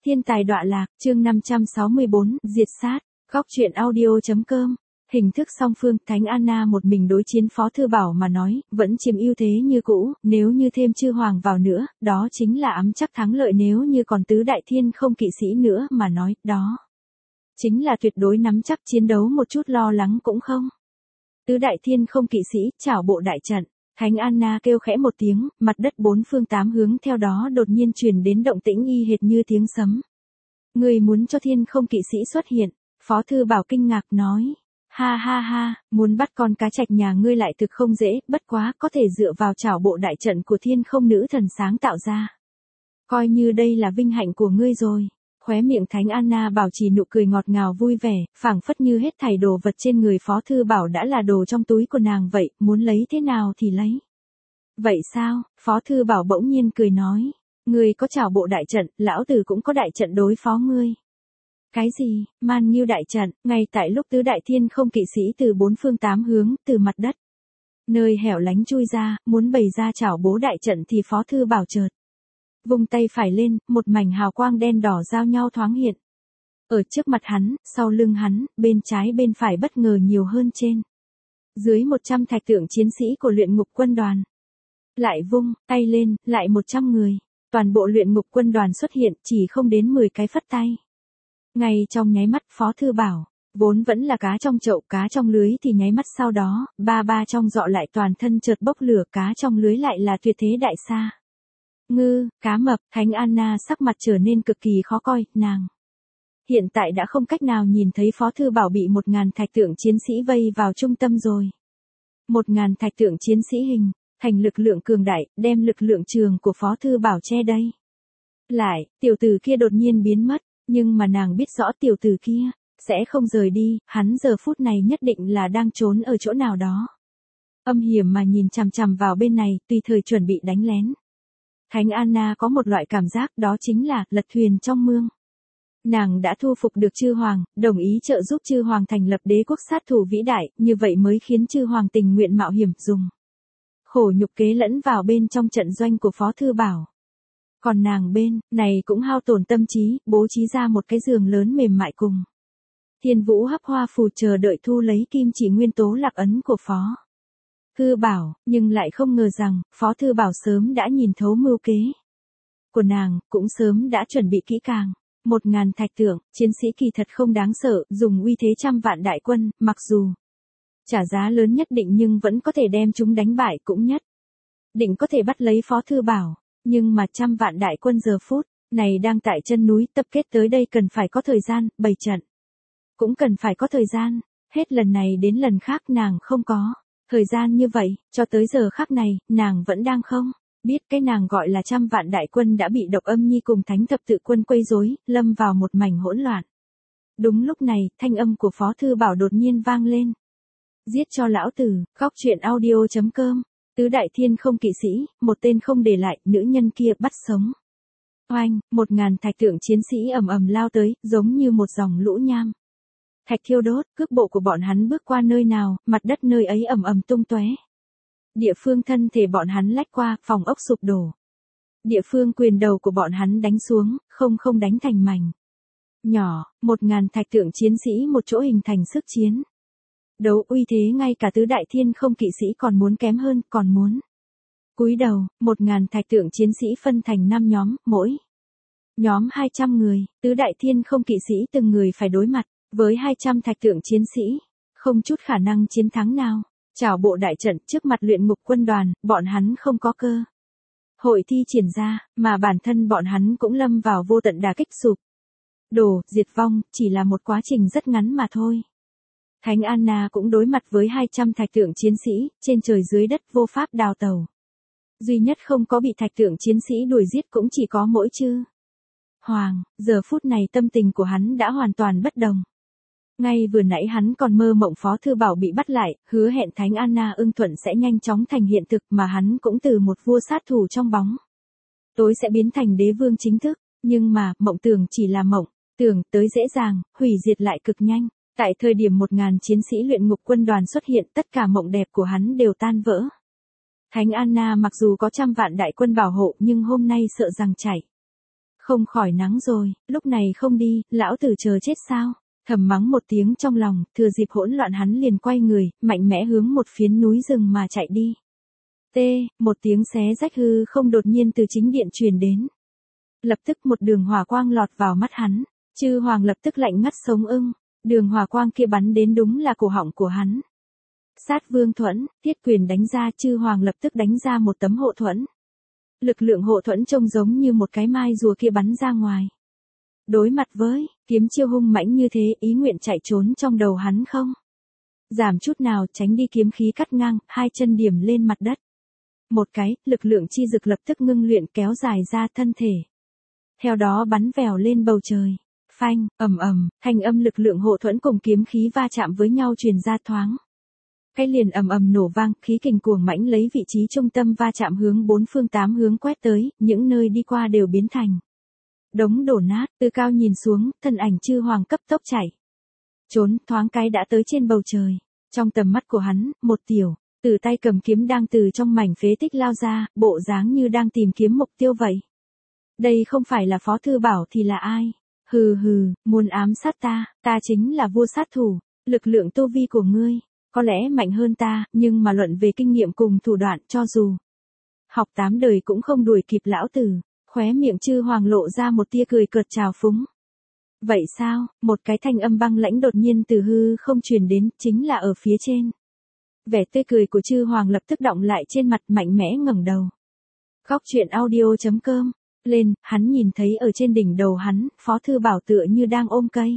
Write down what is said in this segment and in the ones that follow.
Thiên tài đọa lạc, chương 564, diệt sát, góc truyện audio.com. Hình thức song phương, Thánh Anna một mình đối chiến Phó Thư Bảo mà nói, vẫn chiếm ưu thế như cũ, nếu như thêm chư hoàng vào nữa, đó chính là ắm chắc thắng lợi, nếu như còn tứ đại thiên không kỵ sĩ nữa mà nói, đó chính là tuyệt đối nắm chắc chiến đấu, một chút lo lắng cũng không. Tứ đại thiên không kỵ sĩ, chảo bộ đại trận. Thánh Anna kêu khẽ một tiếng, mặt đất bốn phương tám hướng theo đó đột nhiên truyền đến động tĩnh y hệt như tiếng sấm. Người muốn cho thiên không kỵ sĩ xuất hiện, Phó Thư Bảo kinh ngạc nói. Ha ha ha, muốn bắt con cá trạch nhà ngươi lại thực không dễ, bất quá có thể dựa vào chảo bộ đại trận của thiên không nữ thần sáng tạo ra. Coi như đây là vinh hạnh của ngươi rồi. Khóe miệng Thánh Anna bảo trì nụ cười ngọt ngào vui vẻ, phảng phất như hết thảy đồ vật trên người Phó Thư Bảo đã là đồ trong túi của nàng vậy, muốn lấy thế nào thì lấy. Vậy sao? Phó Thư Bảo bỗng nhiên cười nói. Ngươi có chảo bộ đại trận, lão tử cũng có đại trận đối phó ngươi. Cái gì? Man Nghiêu đại trận, ngay tại lúc tứ đại thiên không kỵ sĩ từ bốn phương tám hướng, từ mặt đất nơi hẻo lánh chui ra, muốn bày ra chảo bố đại trận thì Phó Thư Bảo chợt vung tay phải lên, một mảnh hào quang đen đỏ giao nhau thoáng hiện. Ở trước mặt hắn, sau lưng hắn, bên trái bên phải bất ngờ nhiều hơn trên dưới 100 thạch tượng chiến sĩ của luyện ngục quân đoàn. Lại vung tay lên, lại 100 người. Toàn bộ luyện ngục quân đoàn xuất hiện, chỉ không đến 10 cái phất tay. Ngay trong nháy mắt, Phó Thư Bảo vốn vẫn là cá trong chậu, cá trong lưới thì nháy mắt sau đó, ba trong dọ lại toàn thân chợt bốc lửa, cá trong lưới lại là tuyệt thế đại sa ngư, cá mập. Thánh Anna sắc mặt trở nên cực kỳ khó coi, nàng hiện tại đã không cách nào nhìn thấy Phó Thư Bảo bị 1000 thạch tượng chiến sĩ vây vào trung tâm rồi. 1000 thạch tượng chiến sĩ hình thành lực lượng cường đại, đem lực lượng trường của Phó Thư Bảo che đây. Lại, tiểu tử kia đột nhiên biến mất, nhưng mà nàng biết rõ tiểu tử kia sẽ không rời đi, hắn giờ phút này nhất định là đang trốn ở chỗ nào đó. Âm hiểm mà nhìn chằm chằm vào bên này, tùy thời chuẩn bị đánh lén. Thánh Anna có một loại cảm giác, đó chính là lật thuyền trong mương. Nàng đã thu phục được chư hoàng, đồng ý trợ giúp chư hoàng thành lập đế quốc sát thủ vĩ đại, như vậy mới khiến chư hoàng tình nguyện mạo hiểm dùng khổ nhục kế lẫn vào bên trong trận doanh của Phó Thư Bảo. Còn nàng bên này cũng hao tổn tâm trí, bố trí ra một cái giường lớn mềm mại cùng Thiên Vũ hấp hoa phù chờ đợi thu lấy kim chỉ nguyên tố lạc ấn của Phó Thư Bảo, nhưng lại không ngờ rằng, Phó Thư Bảo sớm đã nhìn thấu mưu kế của nàng, cũng sớm đã chuẩn bị kỹ càng. 1000 thạch tượng, chiến sĩ kỳ thật không đáng sợ, dùng uy thế trăm vạn đại quân, mặc dù trả giá lớn nhất định nhưng vẫn có thể đem chúng đánh bại, cũng nhất định có thể bắt lấy Phó Thư Bảo. Nhưng mà trăm vạn đại quân giờ phút này đang tại chân núi tập kết tới đây cần phải có thời gian, bày trận cũng cần phải có thời gian, hết lần này đến lần khác nàng không có thời gian như vậy, cho tới giờ khắc này, nàng vẫn đang không biết cái nàng gọi là trăm vạn đại quân đã bị Độc Âm Nhi cùng Thánh Thập Tự Quân quấy rối, lâm vào một mảnh hỗn loạn. Đúng lúc này, thanh âm của Phó Thư Bảo đột nhiên vang lên. Giết cho lão tử, góc truyện audio.com. Tứ đại thiên không kỵ sĩ, một tên không để lại, nữ nhân kia bắt sống. Oanh, 1000 thạch tượng chiến sĩ ầm ầm lao tới, giống như một dòng lũ nham thạch thiêu đốt, cước bộ của bọn hắn bước qua nơi nào, mặt đất nơi ấy ầm ầm tung tóe. Địa phương thân thể bọn hắn lách qua, phòng ốc sụp đổ. Địa phương quyền đầu của bọn hắn đánh xuống, không đánh thành mảnh nhỏ. 1000 thạch tượng chiến sĩ một chỗ hình thành sức chiến đấu uy thế, ngay cả tứ đại thiên không kỵ sĩ còn muốn kém hơn, còn muốn cúi đầu. 1000 thạch tượng chiến sĩ phân thành 5 nhóm, mỗi nhóm 200 người, tứ đại thiên không kỵ sĩ từng người phải đối mặt với 200 thạch tượng chiến sĩ, không chút khả năng chiến thắng nào. Chảo bộ đại trận trước mặt luyện ngục quân đoàn, bọn hắn không có cơ hội thi triển ra, mà bản thân bọn hắn cũng lâm vào vô tận đả kích, sụp đổ, diệt vong, chỉ là một quá trình rất ngắn mà thôi. Thánh Anna cũng đối mặt với 200 thạch tượng chiến sĩ, trên trời dưới đất vô pháp đào tẩu. Duy nhất không có bị thạch tượng chiến sĩ đuổi giết cũng chỉ có mỗi chư hoàng, giờ phút này tâm tình của hắn đã hoàn toàn bất đồng. Ngay vừa nãy hắn còn mơ mộng Phó Thư Bảo bị bắt lại, hứa hẹn Thánh Anna ưng thuận sẽ nhanh chóng thành hiện thực, mà hắn cũng từ một vua sát thủ trong bóng tối sẽ biến thành đế vương chính thức. Nhưng mà, mộng tưởng chỉ là mộng, tưởng tới dễ dàng, hủy diệt lại cực nhanh. Tại thời điểm 1000 chiến sĩ luyện ngục quân đoàn xuất hiện, tất cả mộng đẹp của hắn đều tan vỡ. Thánh Anna mặc dù có trăm vạn đại quân bảo hộ, nhưng hôm nay sợ rằng chạy Không khỏi nắng rồi, lúc này không đi, lão tử chờ chết sao? Thầm mắng một tiếng trong lòng, thừa dịp hỗn loạn hắn liền quay người, mạnh mẽ hướng một phiến núi rừng mà chạy đi. Một tiếng xé rách hư không đột nhiên từ chính điện truyền đến. Lập tức một đường hỏa quang lọt vào mắt hắn, Chư Hoàng lập tức lạnh ngắt sống ưng, đường hỏa quang kia bắn đến đúng là cổ họng của hắn. Sát Vương thuẫn, Tiết Quyền đánh ra, Chư Hoàng lập tức đánh ra một tấm hộ thuẫn. Lực lượng hộ thuẫn trông giống như một cái mai rùa kia bắn ra ngoài. Đối mặt với kiếm chiêu hung mãnh như thế, ý nguyện chạy trốn trong đầu hắn không giảm chút nào, tránh đi kiếm khí cắt ngang, hai chân điểm lên mặt đất. Một cái, lực lượng chi dực lập tức ngưng luyện kéo dài ra thân thể. Theo đó bắn vèo lên bầu trời. Phanh, ầm, thanh âm lực lượng hộ thuẫn cùng kiếm khí va chạm với nhau truyền ra thoáng. Cái liền ầm nổ vang, khí kình cuồng mãnh lấy vị trí trung tâm va chạm hướng bốn phương tám hướng quét tới, những nơi đi qua đều biến thành đống đổ nát. Từ cao nhìn xuống, thân ảnh Chư Hoàng cấp tốc chạy trốn, thoáng cái đã tới trên bầu trời. Trong tầm mắt của hắn, một tiểu tử tay cầm kiếm đang từ trong mảnh phế tích lao ra, bộ dáng như đang tìm kiếm mục tiêu vậy. Đây không phải là Phó Thư Bảo thì là ai? Hừ, muốn ám sát ta, ta chính là vua sát thủ, lực lượng tu vi của ngươi có lẽ mạnh hơn ta, nhưng mà luận về kinh nghiệm cùng thủ đoạn, cho dù học 8 đời cũng không đuổi kịp lão tử. Khóe miệng Chư Hoàng lộ ra một tia cười cợt trào phúng. Vậy sao? Một cái thanh âm băng lãnh đột nhiên từ hư không truyền đến, chính là ở phía trên. Vẻ tươi cười của Chư Hoàng lập tức đọng lại trên mặt, mạnh mẽ ngẩng đầu. Góc truyện audio.com lên, hắn nhìn thấy ở trên đỉnh đầu hắn, Phó Thư Bảo tựa như đang ôm cây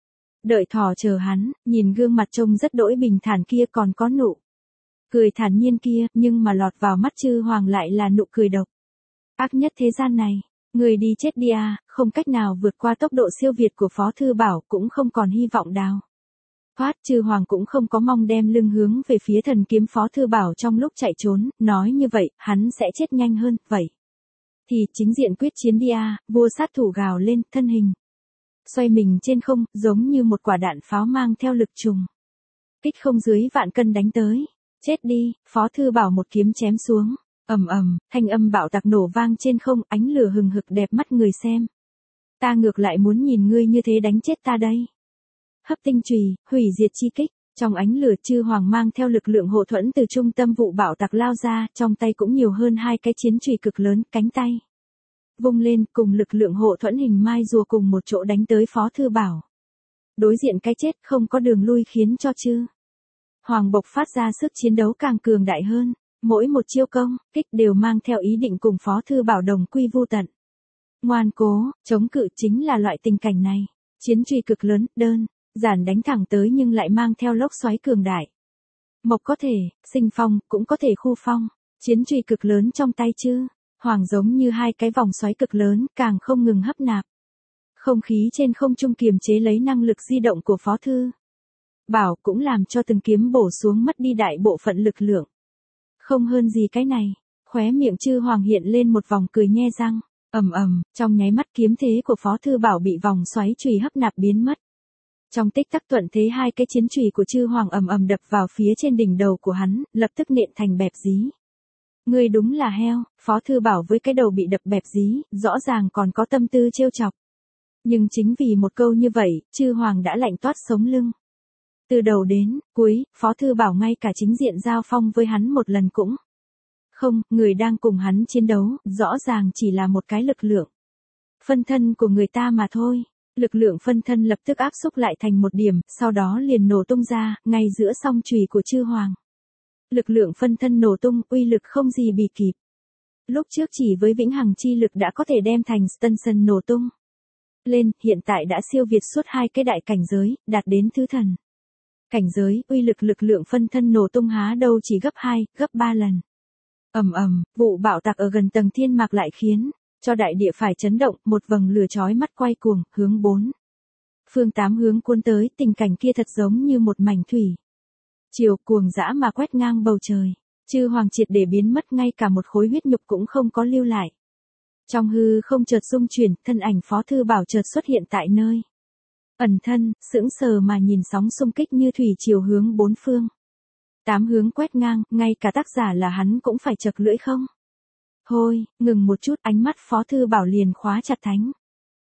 đợi thỏ chờ hắn, nhìn gương mặt trông rất đỗi bình thản kia còn có nụ cười thản nhiên kia, nhưng mà lọt vào mắt Chư Hoàng lại là nụ cười độc ác nhất thế gian này. Người đi chết đi à, không cách nào vượt qua tốc độ siêu việt của Phó Thư Bảo, cũng không còn hy vọng đào thoát. Chư Hoàng cũng không có mong đem lưng hướng về phía thần kiếm Phó Thư Bảo trong lúc chạy trốn, nói như vậy, hắn sẽ chết nhanh hơn, vậy thì chính diện quyết chiến đi à, vua sát thủ gào lên, thân hình xoay mình trên không, giống như một quả đạn pháo mang theo lực trùng kích không dưới vạn cân đánh tới. Chết đi, Phó Thư Bảo một kiếm chém xuống. Ầm, thanh âm bạo tạc nổ vang trên không, ánh lửa hừng hực đẹp mắt người xem. Ta ngược lại muốn nhìn ngươi như thế đánh chết ta đây. Hấp tinh chùy, hủy diệt chi kích. Trong ánh lửa Chư Hoàng mang theo lực lượng hộ thuẫn từ trung tâm vụ bạo tạc lao ra, trong tay cũng nhiều hơn hai cái chiến chùy cực lớn, cánh tay vung lên, cùng lực lượng hộ thuẫn hình mai rùa cùng một chỗ đánh tới Phó Thư Bảo. Đối diện cái chết không có đường lui khiến cho Chư Hoàng bộc phát ra sức chiến đấu càng cường đại hơn. Mỗi một chiêu công, kích đều mang theo ý định cùng Phó Thư Bảo đồng quy vu tận. Ngoan cố, chống cự chính là loại tình cảnh này. Chiến truy cực lớn, đơn giản đánh thẳng tới nhưng lại mang theo lốc xoáy cường đại. Mộc có thể, sinh phong, cũng có thể khu phong. Chiến truy cực lớn trong tay Chư Hoàng giống như hai cái vòng xoáy cực lớn, càng không ngừng hấp nạp không khí trên không trung kiềm chế lấy năng lực di động của Phó Thư Bảo, cũng làm cho từng kiếm bổ xuống mất đi đại bộ phận lực lượng. Không hơn gì cái này, khóe miệng Chư Hoàng hiện lên một vòng cười nhe răng. Ầm, trong nháy mắt kiếm thế của Phó Thư Bảo bị vòng xoáy chùy hấp nạp biến mất. Trong tích tắc thuận thế hai cái chiến chùy của Chư Hoàng ầm đập vào phía trên đỉnh đầu của hắn, lập tức nện thành bẹp dí. Ngươi đúng là heo, Phó Thư Bảo với cái đầu bị đập bẹp dí, rõ ràng còn có tâm tư trêu chọc. Nhưng chính vì một câu như vậy, Chư Hoàng đã lạnh toát sống lưng. Từ đầu đến cuối, Phó Thư Bảo ngay cả chính diện giao phong với hắn một lần cũng không, người đang cùng hắn chiến đấu, rõ ràng chỉ là một cái lực lượng phân thân của người ta mà thôi. Lực lượng phân thân lập tức áp xúc lại thành một điểm, sau đó liền nổ tung ra, ngay giữa song chùy của Chư Hoàng. Lực lượng phân thân nổ tung, uy lực không gì bì kịp. Lúc trước chỉ với vĩnh hằng chi lực đã có thể đem thành Stunson nổ tung lên, hiện tại đã siêu việt suốt hai cái đại cảnh giới, đạt đến thứ thần cảnh giới, uy lực lực lượng phân thân nổ tung há đâu chỉ gấp 2, gấp 3 lần. Vụ bạo tạc ở gần tầng thiên mạc lại khiến cho đại địa phải chấn động, một vầng lửa chói mắt quay cuồng, hướng 4 phương 8 hướng cuốn tới, tình cảnh kia thật giống như một mảnh thủy triều cuồng dã mà quét ngang bầu trời. Chư Hoàng triệt để biến mất, ngay cả một khối huyết nhục cũng không có lưu lại. Trong hư không chợt xung chuyển, thân ảnh Phó Thư Bảo chợt xuất hiện tại nơi ẩn thân, sững sờ mà nhìn sóng xung kích như thủy triều hướng 4 phương 8 hướng quét ngang, ngay cả tác giả là hắn cũng phải chật lưỡi không. Thôi, ngừng một chút, ánh mắt Phó Thư Bảo liền khóa chặt thánh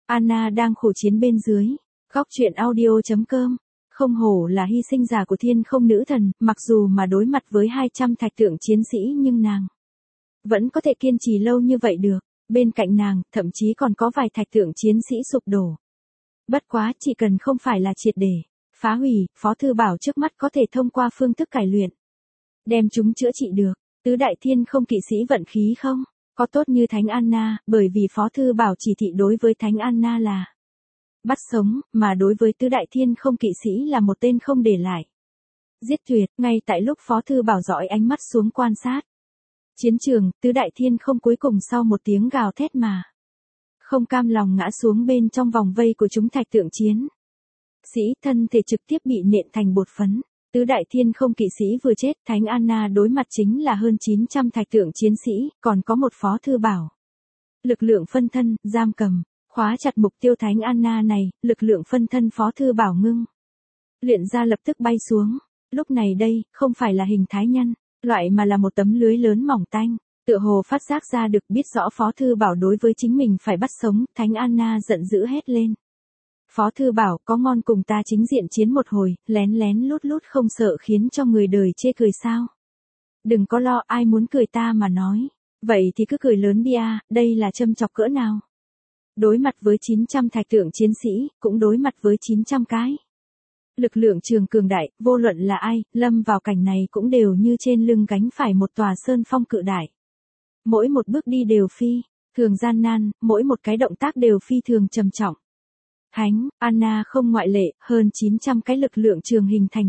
Anna đang khổ chiến bên dưới. Góc truyện audio.com. Không hổ là hy sinh giả của thiên không nữ thần, mặc dù mà đối mặt với 200 thạch tượng chiến sĩ nhưng nàng vẫn có thể kiên trì lâu như vậy được. Bên cạnh nàng, thậm chí còn có vài thạch tượng chiến sĩ sụp đổ. Bất quá, chỉ cần không phải là triệt để phá hủy, Phó Thư Bảo trước mắt có thể thông qua phương thức cải luyện đem chúng chữa trị được. Tứ đại thiên không kỵ sĩ vận khí không có tốt như Thánh Anna, bởi vì Phó Thư Bảo chỉ thị đối với Thánh Anna là bắt sống, mà đối với tứ đại thiên không kỵ sĩ là một tên không để lại. Giết tuyệt, ngay tại lúc Phó Thư Bảo dõi ánh mắt xuống quan sát chiến trường, tứ đại thiên không cuối cùng sau một tiếng gào thét mà không cam lòng ngã xuống bên trong vòng vây của chúng thạch tượng chiến sĩ, thân thể trực tiếp bị nện thành bột phấn. Tứ đại thiên không kỵ sĩ vừa chết, Thánh Anna đối mặt chính là hơn 900 thạch tượng chiến sĩ, còn có một Phó Thư Bảo. Lực lượng phân thân, giam cầm, khóa chặt mục tiêu Thánh Anna này, lực lượng phân thân Phó Thư Bảo ngưng luyện ra lập tức bay xuống. Lúc này đây, không phải là hình thái nhân loại mà là một tấm lưới lớn mỏng tanh. Tựa hồ phát giác ra được biết rõ Phó Thư Bảo đối với chính mình phải bắt sống, Thánh Anna giận dữ hét lên. Phó Thư Bảo, có ngon cùng ta chính diện chiến một hồi, lén lén lút lút không sợ khiến cho người đời chê cười sao? Đừng có lo, ai muốn cười ta mà nói. Vậy thì cứ cười lớn đi à, đây là châm chọc cỡ nào? Đối mặt với 900 thạch tượng chiến sĩ, cũng đối mặt với 900 cái lực lượng trường cường đại, vô luận là ai, lâm vào cảnh này cũng đều như trên lưng gánh phải một tòa sơn phong cự đại. Mỗi một bước đi đều phi thường gian nan, mỗi một cái động tác đều phi thường trầm trọng. Thánh Anna không ngoại lệ, hơn 900 cái lực lượng trường hình thành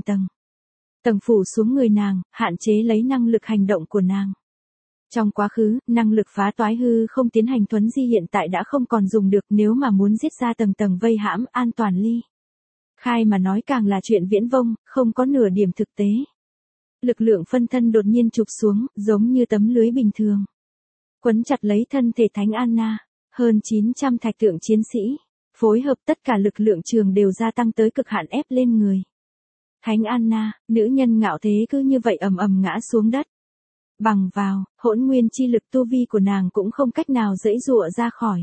tầng phủ xuống người nàng, hạn chế lấy năng lực hành động của nàng. Trong quá khứ, năng lực phá toái hư không tiến hành thuấn di hiện tại đã không còn dùng được, nếu mà muốn giết ra tầng vây hãm an toàn ly khai mà nói càng là chuyện viễn vông, không có nửa điểm thực tế. Lực lượng phân thân đột nhiên chụp xuống, giống như tấm lưới bình thường, quấn chặt lấy thân thể Thánh Anna. Hơn 900 thạch tượng chiến sĩ phối hợp tất cả lực lượng trường đều gia tăng tới cực hạn ép lên người Thánh Anna. Nữ nhân ngạo thế cứ như vậy ầm ầm ngã xuống đất. Bằng vào hỗn nguyên chi lực, tu vi của nàng cũng không cách nào giãy giụa ra khỏi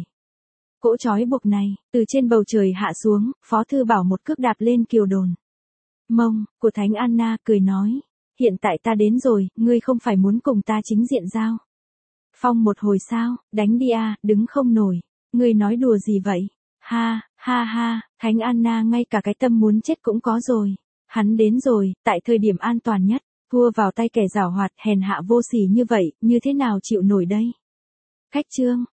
cỗ trói buộc này. Từ trên bầu trời hạ xuống, Phó Thư Bảo một cước đạp lên kiều đồn mông của Thánh Anna, cười nói, hiện tại ta đến rồi, ngươi không phải muốn cùng ta chính diện giao phong một hồi sao? Đánh đi à, đứng không nổi. Ngươi nói đùa gì vậy? Ha, ha ha, Thánh Anna ngay cả cái tâm muốn chết cũng có rồi. Hắn đến rồi, tại thời điểm an toàn nhất, thua vào tay kẻ giảo hoạt hèn hạ vô sỉ như vậy, như thế nào chịu nổi đây? Khách chương.